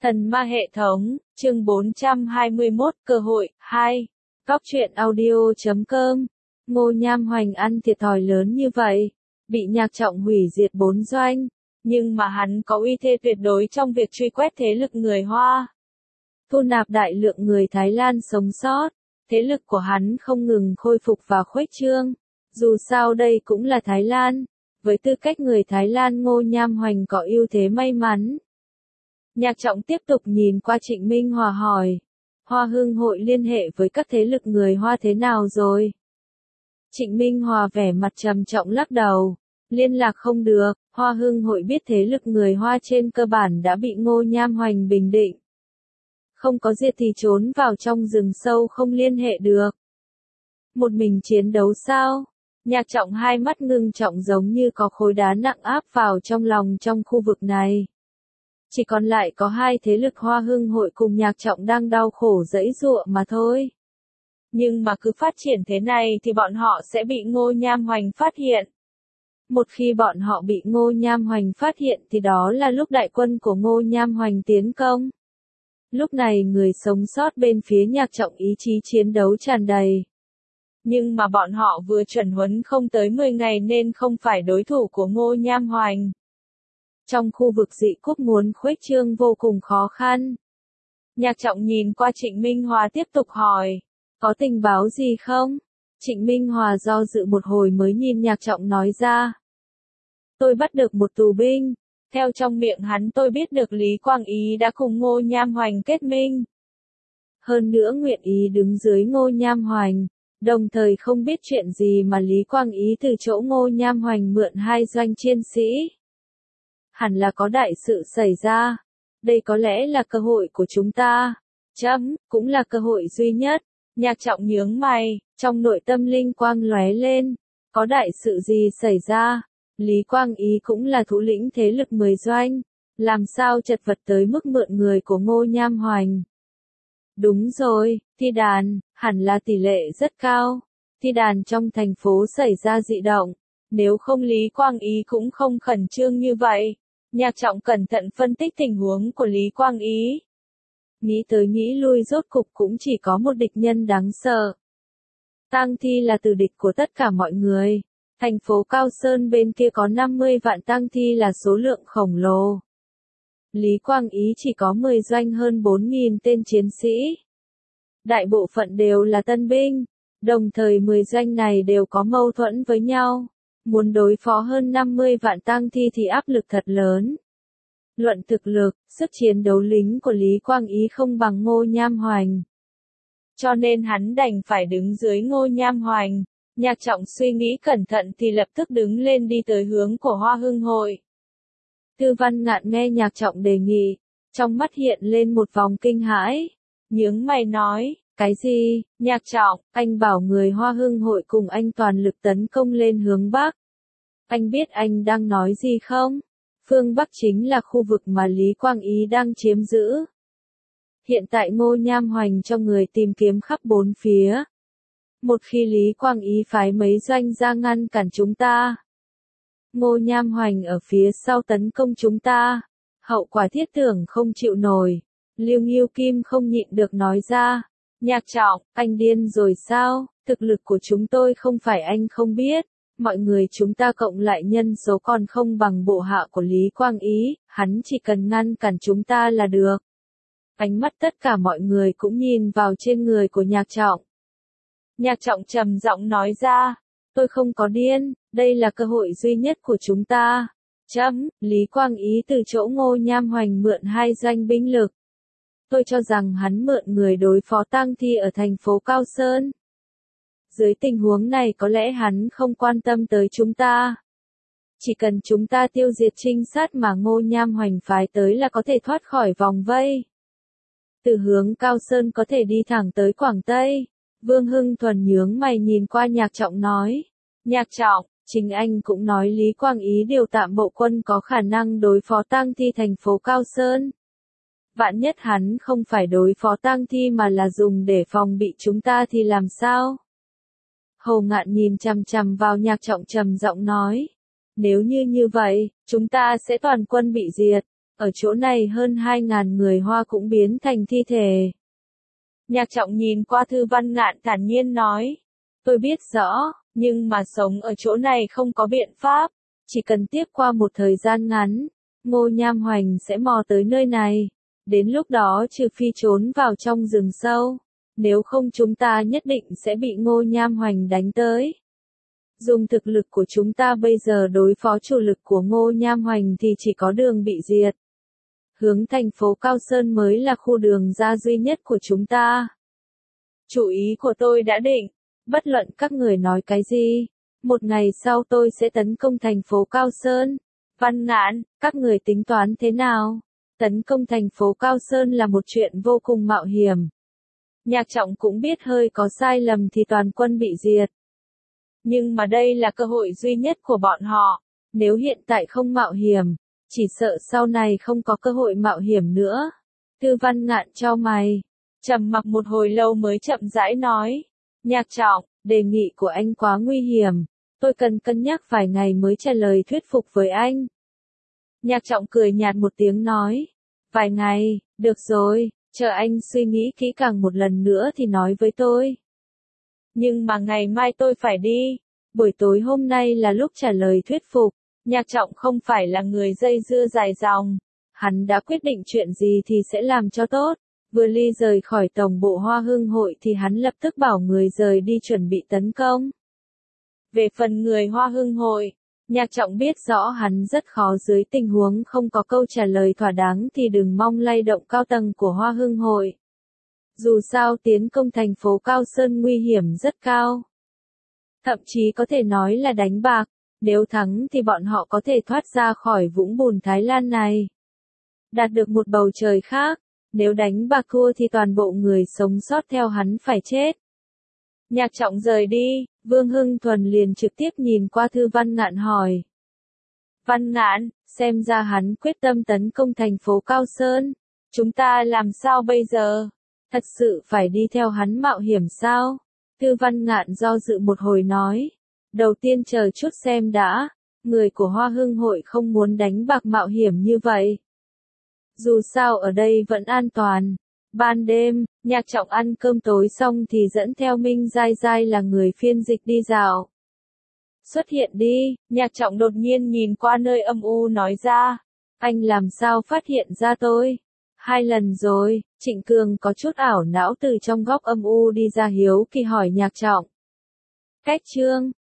Thần ma hệ thống, chương 421, cơ hội, 2. Cóc truyện audio.com. Ngô Nham Hoành ăn thiệt thòi lớn như vậy, bị Nhạc Trọng hủy diệt 4 doanh, nhưng mà hắn có uy thế tuyệt đối trong việc truy quét thế lực người Hoa. Thu nạp đại lượng người Thái Lan sống sót, thế lực của hắn không ngừng khôi phục và khuếch trương. Dù sao đây cũng là Thái Lan, với tư cách người Thái Lan Ngô Nham Hoành có ưu thế may mắn. Nhạc Trọng tiếp tục nhìn qua Trịnh Minh Hòa hỏi, Hoa Hưng hội liên hệ với các thế lực người Hoa thế nào rồi? Trịnh Minh Hòa vẻ mặt trầm trọng lắc đầu, liên lạc không được, Hoa Hưng hội biết thế lực người Hoa trên cơ bản đã bị Ngô Nham Hoành bình định. Không có diệt thì trốn vào trong rừng sâu không liên hệ được. Một mình chiến đấu sao? Nhạc Trọng hai mắt ngưng trọng giống như có khối đá nặng áp vào trong lòng trong khu vực này. Chỉ còn lại có hai thế lực Hoa Hưng hội cùng Nhạc Trọng đang đau khổ giãy giụa mà thôi. Nhưng mà cứ phát triển thế này thì bọn họ sẽ bị Ngô Nham Hoành phát hiện. Một khi bọn họ bị Ngô Nham Hoành phát hiện thì đó là lúc đại quân của Ngô Nham Hoành tiến công. Lúc này người sống sót bên phía Nhạc Trọng ý chí chiến đấu tràn đầy. Nhưng mà bọn họ vừa chuẩn huấn không tới 10 ngày nên không phải đối thủ của Ngô Nham Hoành. Trong khu vực dị quốc muốn khuếch trương vô cùng khó khăn. Nhạc Trọng nhìn qua Trịnh Minh Hòa tiếp tục hỏi, có tình báo gì không? Trịnh Minh Hòa do dự một hồi mới nhìn Nhạc Trọng nói ra. Tôi bắt được một tù binh, theo trong miệng hắn tôi biết được Lý Quang Ý đã cùng Ngô Nham Hoành kết minh. Hơn nữa nguyện ý đứng dưới Ngô Nham Hoành, đồng thời không biết chuyện gì mà Lý Quang Ý từ chỗ Ngô Nham Hoành mượn hai doanh chiến sĩ. Hẳn là có đại sự xảy ra. Đây có lẽ là cơ hội của chúng ta. Cũng là cơ hội duy nhất. Nhạc Trọng nhướng mày, trong nội tâm linh quang lóe lên. Có đại sự gì xảy ra? Lý Quang Ý cũng là thủ lĩnh thế lực 10 doanh. Làm sao chật vật tới mức mượn người của Ngô Nham Hoành? Đúng rồi, thi đàn, hẳn là tỷ lệ rất cao. Thi đàn trong thành phố xảy ra dị động. Nếu không Lý Quang Ý cũng không khẩn trương như vậy. Nhạc Trọng cẩn thận phân tích tình huống của Lý Quang Ý. Nghĩ tới nghĩ lui rốt cục cũng chỉ có một địch nhân đáng sợ. Tang thi là tử địch của tất cả mọi người. Thành phố Cao Sơn bên kia có 50 vạn tang thi là số lượng khổng lồ. Lý Quang Ý chỉ có 10 doanh hơn 4.000 tên chiến sĩ. Đại bộ phận đều là tân binh. Đồng thời 10 doanh này đều có mâu thuẫn với nhau. Muốn đối phó hơn 50 vạn tang thi thì áp lực thật lớn. Luận thực lực, sức chiến đấu lính của Lý Quang Ý không bằng Ngô Nham Hoành. Cho nên hắn đành phải đứng dưới Ngô Nham Hoành. Nhạc Trọng suy nghĩ cẩn thận thì lập tức đứng lên đi tới hướng của Hoa Hưng hội. Tư Văn Ngạn nghe Nhạc Trọng đề nghị, trong mắt hiện lên một vòng kinh hãi. Nhướng mày nói, cái gì? Nhạc Trọng, anh bảo người Hoa Hưng hội cùng anh toàn lực tấn công lên hướng Bắc. Anh biết anh đang nói gì không? Phương Bắc chính là khu vực mà Lý Quang Ý đang chiếm giữ. Hiện tại Ngô Nham Hoành cho người tìm kiếm khắp bốn phía. Một khi Lý Quang Ý phái mấy doanh ra ngăn cản chúng ta. Ngô Nham Hoành ở phía sau tấn công chúng ta. Hậu quả thiết tưởng không chịu nổi. Liêu Nghiêu Kim không nhịn được nói ra. Nhạc Trọng, anh điên rồi sao? Thực lực của chúng tôi không phải anh không biết. Mọi người chúng ta cộng lại nhân số còn không bằng bộ hạ của Lý Quang Ý, hắn chỉ cần ngăn cản chúng ta là được. Ánh mắt tất cả mọi người cũng nhìn vào trên người của Nhạc Trọng. Nhạc Trọng trầm giọng nói ra, tôi không có điên, đây là cơ hội duy nhất của chúng ta. Lý Quang Ý từ chỗ Ngô Nham Hoành mượn hai doanh binh lực. Tôi cho rằng hắn mượn người đối phó tang thi ở thành phố Cao Sơn. Dưới tình huống này có lẽ hắn không quan tâm tới chúng ta. Chỉ cần chúng ta tiêu diệt trinh sát mà Ngô Nham Hoành phái tới là có thể thoát khỏi vòng vây. Từ hướng Cao Sơn có thể đi thẳng tới Quảng Tây. Vương Hưng Thuần nhướng mày nhìn qua Nhạc Trọng nói. Nhạc Trọng, chính anh cũng nói Lý Quang Ý điều tạm bộ quân có khả năng đối phó tang thi thành phố Cao Sơn. Vạn nhất hắn không phải đối phó tang thi mà là dùng để phòng bị chúng ta thì làm sao? Hồ Ngạn nhìn chằm chằm vào Nhạc Trọng trầm giọng nói. Nếu như vậy, chúng ta sẽ toàn quân bị diệt. ở chỗ này hơn 2.000 người Hoa cũng biến thành thi thể. Nhạc Trọng nhìn qua Thư Văn Ngạn thản nhiên nói, tôi biết rõ, nhưng mà sống ở chỗ này không có biện pháp, chỉ cần tiếp qua một thời gian ngắn, Ngô Nham Hoành sẽ mò tới nơi này, đến lúc đó trừ phi trốn vào trong rừng sâu, nếu không chúng ta nhất định sẽ bị Ngô Nham Hoành đánh tới. Dùng thực lực của chúng ta bây giờ đối phó chủ lực của Ngô Nham Hoành thì chỉ có đường bị diệt. Hướng thành phố Cao Sơn mới là khu đường ra duy nhất của chúng ta. Chủ ý của tôi đã định, bất luận các người nói cái gì, một ngày sau tôi sẽ tấn công thành phố Cao Sơn. Văn Ngạn, các người tính toán thế nào? Tấn công thành phố Cao Sơn là một chuyện vô cùng mạo hiểm. Nhạc Trọng cũng biết hơi có sai lầm thì toàn quân bị diệt. Nhưng mà đây là cơ hội duy nhất của bọn họ, nếu hiện tại không mạo hiểm, chỉ sợ sau này không có cơ hội mạo hiểm nữa. Thư Văn Ngạn chau mày, trầm mặc một hồi lâu mới chậm rãi nói, Nhạc Trọng, đề nghị của anh quá nguy hiểm, tôi cần cân nhắc vài ngày mới trả lời thuyết phục với anh. Nhạc Trọng cười nhạt một tiếng nói, vài ngày, được rồi, chờ anh suy nghĩ kỹ càng một lần nữa thì nói với tôi. Nhưng mà ngày mai tôi phải đi, buổi tối hôm nay là lúc trả lời thuyết phục. Nhạc Trọng không phải là người dây dưa dài dòng, hắn đã quyết định chuyện gì thì sẽ làm cho tốt. Vừa ly rời khỏi tổng bộ Hoa Hưng hội thì hắn lập tức bảo người rời đi chuẩn bị tấn công. Về phần người Hoa Hưng hội, Nhạc Trọng biết rõ hắn rất khó dưới tình huống không có câu trả lời thỏa đáng thì đừng mong lay động cao tầng của Hoa Hưng hội. Dù sao tiến công thành phố Cao Sơn nguy hiểm rất cao. Thậm chí có thể nói là đánh bạc, nếu thắng thì bọn họ có thể thoát ra khỏi vũng bùn Thái Lan này. Đạt được một bầu trời khác, nếu đánh bạc thua thì toàn bộ người sống sót theo hắn phải chết. Nhạc Trọng rời đi, Vương Hưng Thuần liền trực tiếp nhìn qua Thư Văn Ngạn hỏi. Văn Ngạn, xem ra hắn quyết tâm tấn công thành phố Cao Sơn. Chúng ta làm sao bây giờ? Thật sự phải đi theo hắn mạo hiểm sao? Thư Văn Ngạn do dự một hồi nói. Đầu tiên chờ chút xem đã, người của Hoa Hưng hội không muốn đánh bạc mạo hiểm như vậy. Dù sao ở đây vẫn an toàn. Ban đêm, Nhạc Trọng ăn cơm tối xong thì dẫn theo Minh Giai Giai là người phiên dịch đi dạo. Xuất hiện đi, Nhạc Trọng đột nhiên nhìn qua nơi âm u nói ra. Anh làm sao phát hiện ra tôi? 2 lần rồi, Trịnh Cường có chút ảo não từ trong góc âm u đi ra hiếu kỳ hỏi Nhạc Trọng. Cách chương